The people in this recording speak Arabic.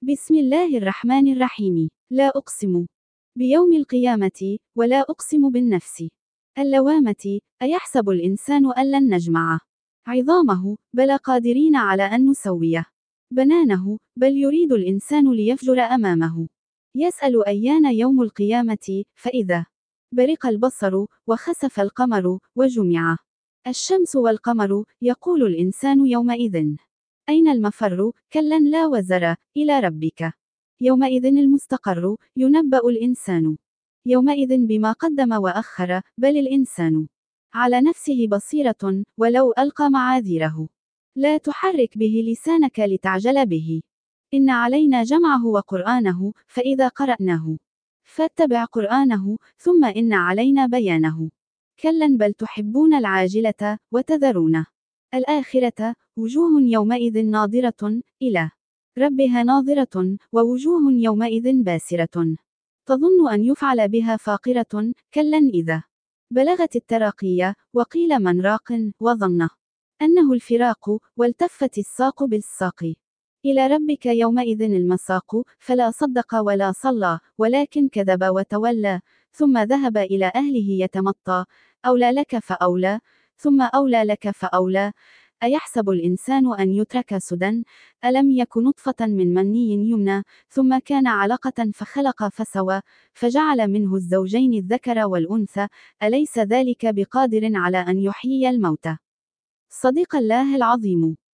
بسم الله الرحمن الرحيم. لا أقسم بيوم القيامة، ولا أقسم بالنفس اللوامة. أيحسب الإنسان أن لن نجمع عظامه؟ بلى قادرين على أن نسويه بنانه، بل يريد الإنسان ليفجر أمامه. يسأل أيان يوم القيامة، فإذا برق البصر، وخسف القمر، وجمع الشمس والقمر، يقول الإنسان يومئذ أين المفر؟ كلا لا وزر، إلى ربك يومئذ المستقر. ينبأ الإنسان يومئذ بما قدم وأخر، بل الإنسان على نفسه بصيرة، ولو ألقى معاذيره. لا تحرك به لسانك لتعجل به، إن علينا جمعه وقرآنه، فإذا قرأناه فاتبع قرآنه، ثم إن علينا بيانه. كلا بل تحبون العاجلة، وتذرون الآخرة. وجوه يومئذ ناظرة إلى ربها ناظرة، ووجوه يومئذ باسرة تظن أن يفعل بها فاقرة. كلا إذا بلغت التراقي، وقيل من راق، وظن أنه الفراق، والتفت الساق بالساق. إلى ربك يومئذ المساق. فلا صدق ولا صلى، ولكن كذب وتولى، ثم ذهب إلى أهله يتمطى. أولى لك فأولى، ثم أولى لك فأولى. أيحسب الإنسان أن يترك سدى؟ ألم يك نطفة من مني يمنى، ثم كان علقة فخلق فسوى، فجعل منه الزوجين الذكر والأنثى. أليس ذلك بقادر على أن يحيي الموتى؟ صدق الله العظيم.